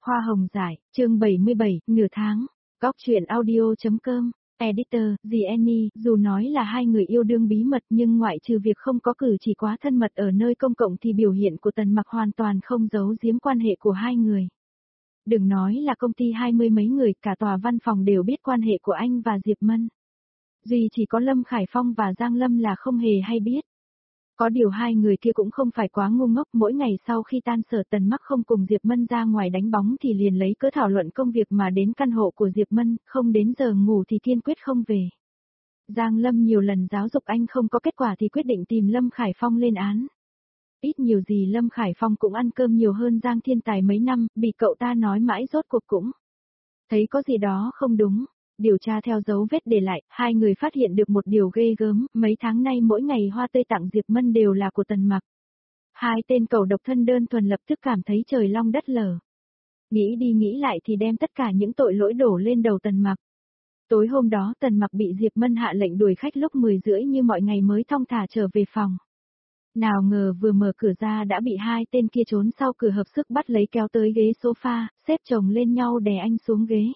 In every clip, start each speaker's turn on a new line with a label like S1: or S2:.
S1: Hoa hồng giải, chương 77, nửa tháng. Góc truyện audio.com, editor, Jenny, dù nói là hai người yêu đương bí mật nhưng ngoại trừ việc không có cử chỉ quá thân mật ở nơi công cộng thì biểu hiện của Tần Mặc hoàn toàn không giấu giếm quan hệ của hai người. Đừng nói là công ty 20 mấy người, cả tòa văn phòng đều biết quan hệ của anh và Diệp Mân. Duy chỉ có Lâm Khải Phong và Giang Lâm là không hề hay biết. Có điều hai người kia cũng không phải quá ngu ngốc, mỗi ngày sau khi tan sở Tần Mặc không cùng Diệp Mân ra ngoài đánh bóng thì liền lấy cớ thảo luận công việc mà đến căn hộ của Diệp Mân, không đến giờ ngủ thì kiên quyết không về. Giang Lâm nhiều lần giáo dục anh không có kết quả thì quyết định tìm Lâm Khải Phong lên án. Ít nhiều gì Lâm Khải Phong cũng ăn cơm nhiều hơn Giang Thiên Tài mấy năm, bị cậu ta nói mãi rốt cuộc cũng thấy có gì đó không đúng. Điều tra theo dấu vết để lại, hai người phát hiện được một điều ghê gớm, mấy tháng nay mỗi ngày hoa tươi tặng Diệp Mân đều là của Tần Mặc. Hai tên cầu độc thân đơn thuần lập tức cảm thấy trời long đất lở. Nghĩ đi nghĩ lại thì đem tất cả những tội lỗi đổ lên đầu Tần Mặc. Tối hôm đó Tần Mặc bị Diệp Mân hạ lệnh đuổi khách lúc 10 rưỡi như mọi ngày mới thong thả trở về phòng. Nào ngờ vừa mở cửa ra đã bị hai tên kia trốn sau cửa hợp sức bắt lấy kéo tới ghế sofa, xếp chồng lên nhau đè anh xuống ghế.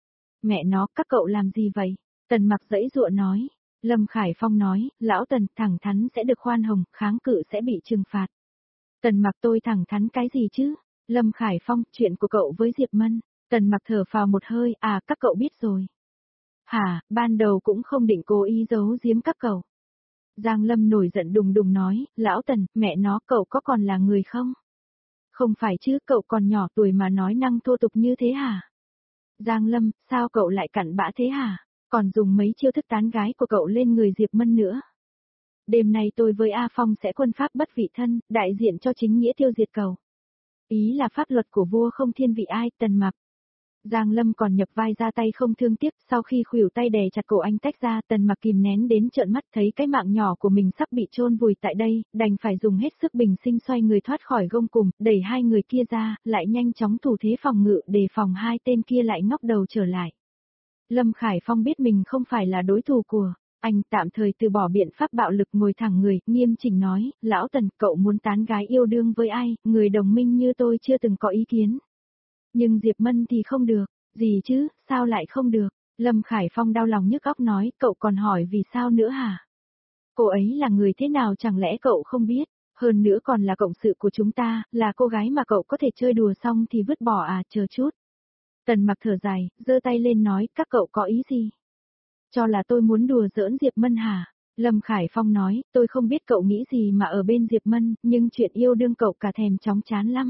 S1: Mẹ nó, các cậu làm gì vậy? Tần Mặc giãy giụa nói. Lâm Khải Phong nói, lão Tần, thẳng thắn sẽ được khoan hồng, kháng cự sẽ bị trừng phạt. Tần Mặc, tôi thẳng thắn cái gì chứ? Lâm Khải Phong, chuyện của cậu với Diệp Mân. Tần Mặc thở phào một hơi, à, các cậu biết rồi. Hả, ban đầu cũng không định cố ý giấu giếm các cậu. Giang Lâm nổi giận đùng đùng nói, lão Tần, mẹ nó, cậu có còn là người không? Không phải chứ, cậu còn nhỏ tuổi mà nói năng thô tục như thế hả? Giang Lâm, sao cậu lại cặn bã thế hả? Còn dùng mấy chiêu thức tán gái của cậu lên người Diệp Mân nữa. Đêm nay tôi với A Phong sẽ quân pháp bất vị thân, đại diện cho chính nghĩa tiêu diệt cậu. Ý là pháp luật của vua không thiên vị ai, Tần Mặc. Giang Lâm còn nhập vai ra tay không thương tiếc, sau khi khuỷu tay đè chặt cổ anh tách ra, Tần Mặc kìm nén đến trợn mắt thấy cái mạng nhỏ của mình sắp bị chôn vùi tại đây, đành phải dùng hết sức bình sinh xoay người thoát khỏi gông cùm, đẩy hai người kia ra, lại nhanh chóng thủ thế phòng ngự đề phòng hai tên kia lại ngóc đầu trở lại. Lâm Khải Phong biết mình không phải là đối thủ của anh, tạm thời từ bỏ biện pháp bạo lực ngồi thẳng người, nghiêm chỉnh nói, lão Tần, cậu muốn tán gái yêu đương với ai, người đồng minh như tôi chưa từng có ý kiến. Nhưng Diệp Mân thì không được, gì chứ, sao lại không được? Lâm Khải Phong đau lòng nhức óc nói, cậu còn hỏi vì sao nữa hả? Cô ấy là người thế nào chẳng lẽ cậu không biết? Hơn nữa còn là cộng sự của chúng ta, là cô gái mà cậu có thể chơi đùa xong thì vứt bỏ à, chờ chút. Tần Mặc thở dài, giơ tay lên nói, các cậu có ý gì? Cho là tôi muốn đùa giỡn Diệp Mân hả? Lâm Khải Phong nói, tôi không biết cậu nghĩ gì mà ở bên Diệp Mân, nhưng chuyện yêu đương cậu cả thèm chóng chán lắm.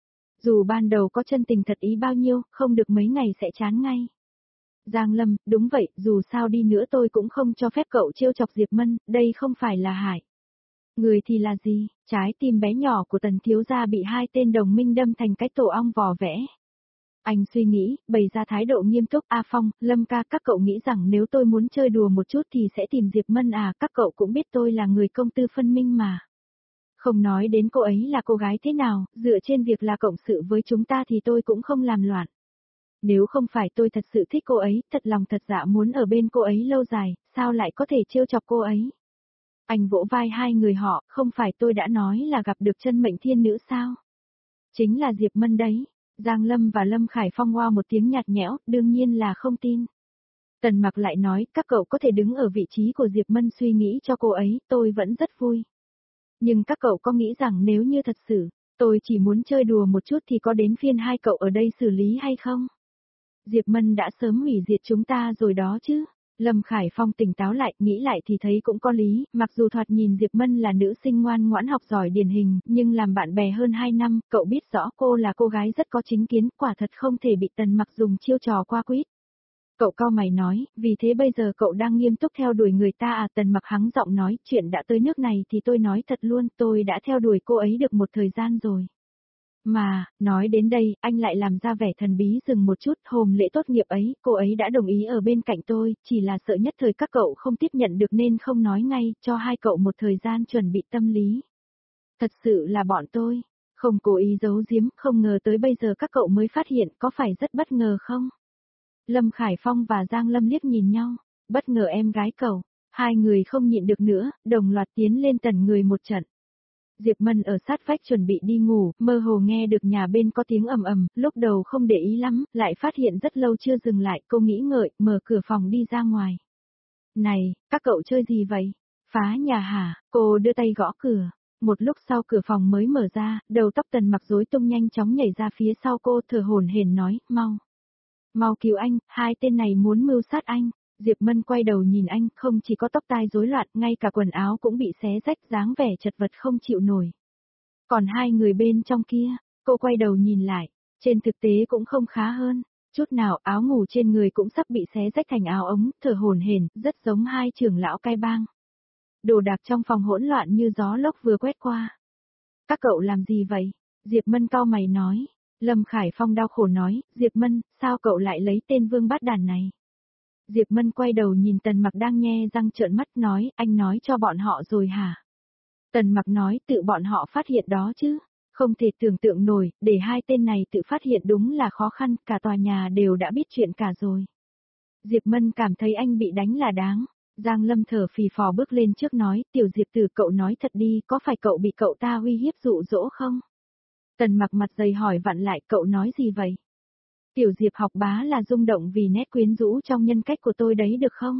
S1: Dù ban đầu có chân tình thật ý bao nhiêu, không được mấy ngày sẽ chán ngay. Giang Lâm, đúng vậy, dù sao đi nữa tôi cũng không cho phép cậu trêu chọc Diệp Mân, đây không phải là hại. Người thì là gì? Trái tim bé nhỏ của Tần thiếu gia bị hai tên đồng minh đâm thành cái tổ ong vò vẽ. Anh suy nghĩ, bày ra thái độ nghiêm túc, A Phong, Lâm ca, các cậu nghĩ rằng nếu tôi muốn chơi đùa một chút thì sẽ tìm Diệp Mân à, các cậu cũng biết tôi là người công tư phân minh mà. Không nói đến cô ấy là cô gái thế nào, dựa trên việc là cộng sự với chúng ta thì tôi cũng không làm loạn. Nếu không phải tôi thật sự thích cô ấy, thật lòng thật dạ muốn ở bên cô ấy lâu dài, sao lại có thể trêu chọc cô ấy? Anh vỗ vai hai người họ, không phải tôi đã nói là gặp được chân mệnh thiên nữ sao? Chính là Diệp Mân đấy. Giang Lâm và Lâm Khải Phong wow một tiếng nhạt nhẽo, đương nhiên là không tin. Tần Mặc lại nói, các cậu có thể đứng ở vị trí của Diệp Mân suy nghĩ cho cô ấy, tôi vẫn rất vui. Nhưng các cậu có nghĩ rằng nếu như thật sự, tôi chỉ muốn chơi đùa một chút thì có đến phiên hai cậu ở đây xử lý hay không? Diệp Mân đã sớm hủy diệt chúng ta rồi đó chứ. Lâm Khải Phong tỉnh táo lại, nghĩ lại thì thấy cũng có lý, mặc dù thoạt nhìn Diệp Mân là nữ sinh ngoan ngoãn học giỏi điển hình, nhưng làm bạn bè hơn 2 năm, cậu biết rõ cô là cô gái rất có chính kiến, quả thật không thể bị Tần Mặc dùng chiêu trò qua quýt. Cậu cau mày nói, vì thế bây giờ cậu đang nghiêm túc theo đuổi người ta à? Tần Mặc hắng giọng nói, chuyện đã tới nước này thì tôi nói thật luôn, tôi đã theo đuổi cô ấy được một thời gian rồi. Mà, nói đến đây, anh lại làm ra vẻ thần bí dừng một chút, hôm lễ tốt nghiệp ấy, cô ấy đã đồng ý ở bên cạnh tôi, chỉ là sợ nhất thời các cậu không tiếp nhận được nên không nói ngay, cho hai cậu một thời gian chuẩn bị tâm lý. Thật sự là bọn tôi, không cố ý giấu giếm, không ngờ tới bây giờ các cậu mới phát hiện, có phải rất bất ngờ không? Lâm Khải Phong và Giang Lâm liếc nhìn nhau, bất ngờ em gái cậu, hai người không nhịn được nữa, đồng loạt tiến lên tần người một trận. Diệp Mân ở sát vách chuẩn bị đi ngủ, mơ hồ nghe được nhà bên có tiếng ầm ầm, lúc đầu không để ý lắm, lại phát hiện rất lâu chưa dừng lại, cô nghĩ ngợi, mở cửa phòng đi ra ngoài. Này, các cậu chơi gì vậy? Phá nhà hả? Cô đưa tay gõ cửa. Một lúc sau cửa phòng mới mở ra, đầu tóc Tần Mặc rối tung nhanh chóng nhảy ra phía sau cô, thở hổn hển nói, mau. Mau cứu anh, hai tên này muốn mưu sát anh. Diệp Mân quay đầu nhìn anh, không chỉ có tóc tai rối loạn, ngay cả quần áo cũng bị xé rách, dáng vẻ chật vật không chịu nổi. Còn hai người bên trong kia, cô quay đầu nhìn lại, trên thực tế cũng không khá hơn. Chút nào áo ngủ trên người cũng sắp bị xé rách thành áo ống, thở hổn hển, rất giống hai trưởng lão cai bang. Đồ đạc trong phòng hỗn loạn như gió lốc vừa quét qua. Các cậu làm gì vậy? Diệp Mân cau mày nói. Lâm Khải Phong đau khổ nói, Diệp Mân, sao cậu lại lấy tên vương bát đàn này? Diệp Mân quay đầu nhìn Tần Mặc đang nhe răng trợn mắt nói, anh nói cho bọn họ rồi hả? Tần Mặc nói tự bọn họ phát hiện đó chứ. Không thể tưởng tượng nổi, để hai tên này tự phát hiện đúng là khó khăn, cả tòa nhà đều đã biết chuyện cả rồi. Diệp Mân cảm thấy anh bị đánh là đáng. Giang Lâm thở phì phò bước lên trước nói, tiểu Diệp Tử cậu nói thật đi, có phải cậu bị cậu ta uy hiếp dụ dỗ không? Tần Mặc mặt dày hỏi vặn lại, cậu nói gì vậy? Tiểu Diệp học bá là rung động vì nét quyến rũ trong nhân cách của tôi đấy được không?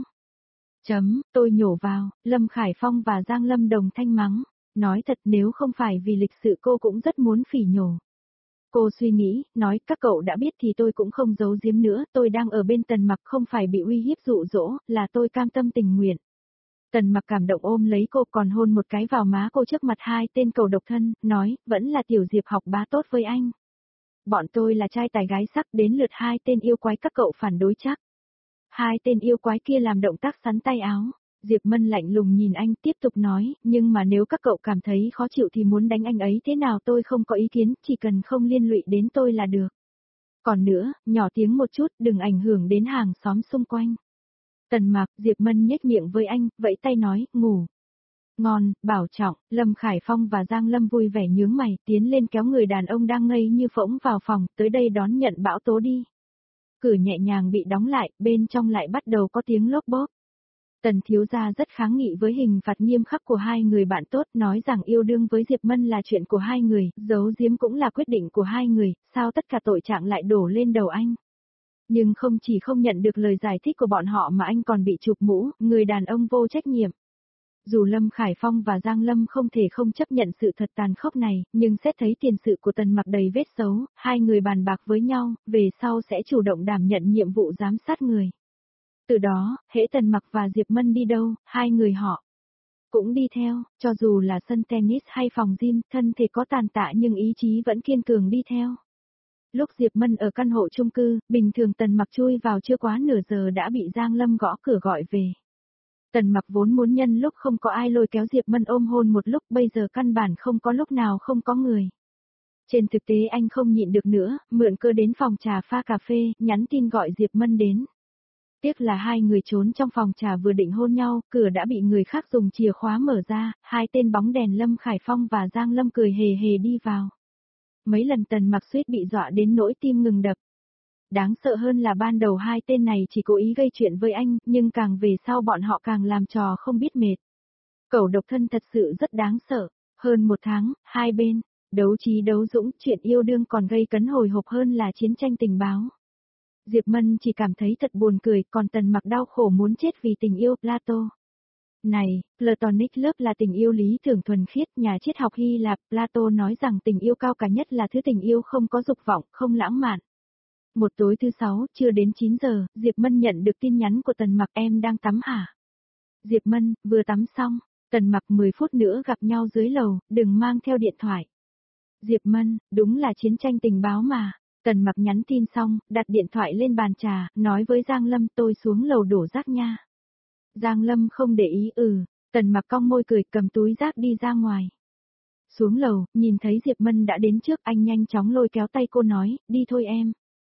S1: Tôi nhổ vào, Lâm Khải Phong và Giang Lâm đồng thanh mắng. Nói thật nếu không phải vì lịch sự cô cũng rất muốn phỉ nhổ. Cô suy nghĩ, nói các cậu đã biết thì tôi cũng không giấu giếm nữa, tôi đang ở bên Tần Mặc không phải bị uy hiếp dụ dỗ, là tôi cam tâm tình nguyện. Tần Mặc cảm động ôm lấy cô còn hôn một cái vào má cô trước mặt hai tên cầu độc thân, nói, vẫn là tiểu Diệp học bá tốt với anh. Bọn tôi là trai tài gái sắc, đến lượt hai tên yêu quái các cậu phản đối chắc. Hai tên yêu quái kia làm động tác sắn tay áo. Diệp Mân lạnh lùng nhìn anh tiếp tục nói, nhưng mà nếu các cậu cảm thấy khó chịu thì muốn đánh anh ấy thế nào tôi không có ý kiến, chỉ cần không liên lụy đến tôi là được. Còn nữa, nhỏ tiếng một chút, đừng ảnh hưởng đến hàng xóm xung quanh. Tần Mặc, Diệp Mân nhếch miệng với anh, vẫy tay nói, ngủ. Ngon, bảo trọng, Lâm Khải Phong và Giang Lâm vui vẻ nhướng mày, tiến lên kéo người đàn ông đang ngây như phỗng vào phòng, tới đây đón nhận bão tố đi. Cửa nhẹ nhàng bị đóng lại, bên trong lại bắt đầu có tiếng lốp bốp. Tần thiếu gia rất kháng nghị với hình phạt nghiêm khắc của hai người bạn tốt, nói rằng yêu đương với Diệp Mân là chuyện của hai người, giấu giếm cũng là quyết định của hai người, sao tất cả tội trạng lại đổ lên đầu anh. Nhưng không chỉ không nhận được lời giải thích của bọn họ mà anh còn bị chụp mũ, người đàn ông vô trách nhiệm. Dù Lâm Khải Phong và Giang Lâm không thể không chấp nhận sự thật tàn khốc này, nhưng xét thấy tiền sự của Tần Mặc đầy vết xấu, hai người bàn bạc với nhau, về sau sẽ chủ động đảm nhận nhiệm vụ giám sát người. Từ đó, hễ Tần Mặc và Diệp Mân đi đâu, hai người họ cũng đi theo, cho dù là sân tennis hay phòng gym, thân thể có tàn tạ nhưng ý chí vẫn kiên cường đi theo. Lúc Diệp Mân ở căn hộ chung cư, bình thường Tần Mặc chui vào chưa quá nửa giờ đã bị Giang Lâm gõ cửa gọi về. Tần Mặc vốn muốn nhân lúc không có ai lôi kéo Diệp Mân ôm hôn một lúc, bây giờ căn bản không có lúc nào không có người. Trên thực tế anh không nhịn được nữa, mượn cơ đến phòng trà pha cà phê, nhắn tin gọi Diệp Mân đến. Tiếc là hai người trốn trong phòng trà vừa định hôn nhau, cửa đã bị người khác dùng chìa khóa mở ra, hai tên bóng đèn Lâm Khải Phong và Giang Lâm cười hề hề đi vào. Mấy lần Tần Mặc suýt bị dọa đến nỗi tim ngừng đập. Đáng sợ hơn là ban đầu hai tên này chỉ cố ý gây chuyện với anh, nhưng càng về sau bọn họ càng làm trò không biết mệt. Cẩu độc thân thật sự rất đáng sợ. Hơn một tháng, hai bên, đấu trí đấu dũng, chuyện yêu đương còn gây cấn hồi hộp hơn là chiến tranh tình báo. Diệp Mân chỉ cảm thấy thật buồn cười, còn Tần Mặc đau khổ muốn chết vì tình yêu Plato. Này, Platonic Love là tình yêu lý tưởng thuần khiết, nhà triết học Hy Lạp, Plato nói rằng tình yêu cao cả nhất là thứ tình yêu không có dục vọng, không lãng mạn. Một tối thứ 6, chưa đến 9 giờ, Diệp Mân nhận được tin nhắn của Tần Mặc, em đang tắm hả? Diệp Mân, vừa tắm xong, Tần Mặc 10 phút nữa gặp nhau dưới lầu, đừng mang theo điện thoại. Diệp Mân, đúng là chiến tranh tình báo mà. Tần Mặc nhắn tin xong, đặt điện thoại lên bàn trà, nói với Giang Lâm tôi xuống lầu đổ rác nha. Giang Lâm không để ý Tần Mặc cong môi cười cầm túi rác đi ra ngoài. Xuống lầu, nhìn thấy Diệp Mân đã đến trước anh nhanh chóng lôi kéo tay cô nói, đi thôi em.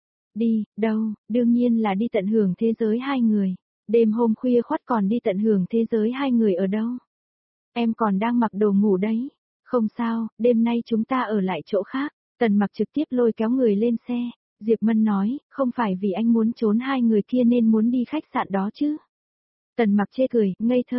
S1: Đi, đâu, đương nhiên là đi tận hưởng thế giới hai người. Đêm hôm khuya khoắt còn đi tận hưởng thế giới hai người ở đâu? Em còn đang mặc đồ ngủ đấy. Không sao, đêm nay chúng ta ở lại chỗ khác. Tần Mặc trực tiếp lôi kéo người lên xe. Diệp Mân nói, không phải vì anh muốn trốn hai người kia nên muốn đi khách sạn đó chứ. Tần Mặc chê cười, ngây thơ.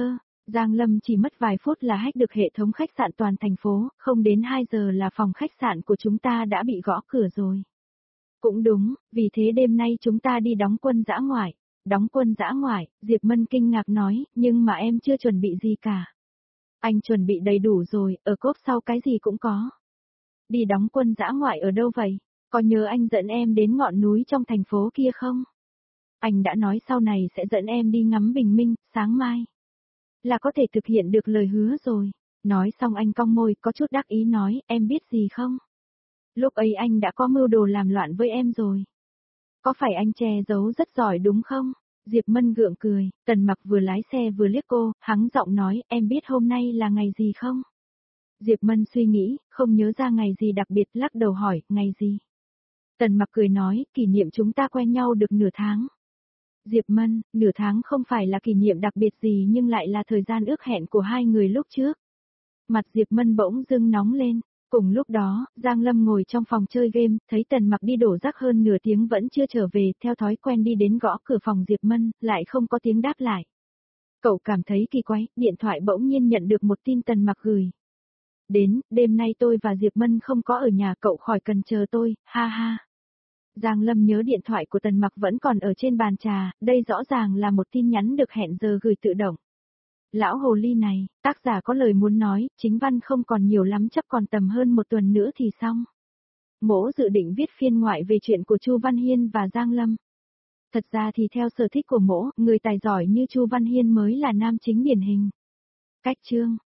S1: Giang Lâm chỉ mất vài phút là hack được hệ thống khách sạn toàn thành phố, không đến 2 giờ là phòng khách sạn của chúng ta đã bị gõ cửa rồi. Cũng đúng, vì thế đêm nay chúng ta đi đóng quân dã ngoại. Đóng quân dã ngoại, Diệp Mân kinh ngạc nói, nhưng mà em chưa chuẩn bị gì cả. Anh chuẩn bị đầy đủ rồi, ở cốp sau cái gì cũng có. Đi đóng quân dã ngoại ở đâu vậy? Có nhớ anh dẫn em đến ngọn núi trong thành phố kia không? Anh đã nói sau này sẽ dẫn em đi ngắm bình minh, sáng mai. Là có thể thực hiện được lời hứa rồi. Nói xong anh cong môi, có chút đắc ý nói, em biết gì không? Lúc ấy anh đã có mưu đồ làm loạn với em rồi. Có phải anh che giấu rất giỏi đúng không? Diệp Mân gượng cười, Tần Mặc vừa lái xe vừa liếc cô, hắng giọng nói, em biết hôm nay là ngày gì không? Diệp Mân suy nghĩ, không nhớ ra ngày gì đặc biệt, lắc đầu hỏi, ngày gì? Tần Mặc cười nói, kỷ niệm chúng ta quen nhau được nửa tháng. Diệp Mân, nửa tháng không phải là kỷ niệm đặc biệt gì nhưng lại là thời gian ước hẹn của hai người lúc trước. Mặt Diệp Mân bỗng dưng nóng lên. Cùng lúc đó, Giang Lâm ngồi trong phòng chơi game, thấy Tần Mặc đi đổ rác hơn nửa tiếng vẫn chưa trở về, theo thói quen đi đến gõ cửa phòng Diệp Mân, lại không có tiếng đáp lại. Cậu cảm thấy kỳ quái, điện thoại bỗng nhiên nhận được một tin Tần Mặc gửi. Đến, đêm nay tôi và Diệp Mân không có ở nhà, cậu khỏi cần chờ tôi, ha ha. Giang Lâm nhớ điện thoại của Tần Mặc vẫn còn ở trên bàn trà, đây rõ ràng là một tin nhắn được hẹn giờ gửi tự động. Lão hồ ly này, tác giả có lời muốn nói, chính văn không còn nhiều lắm chắc còn tầm hơn một tuần nữa thì xong. Mỗ dự định viết phiên ngoại về chuyện của Chu Văn Hiên và Giang Lâm. Thật ra thì theo sở thích của mỗ, người tài giỏi như Chu Văn Hiên mới là nam chính điển hình. Cách chương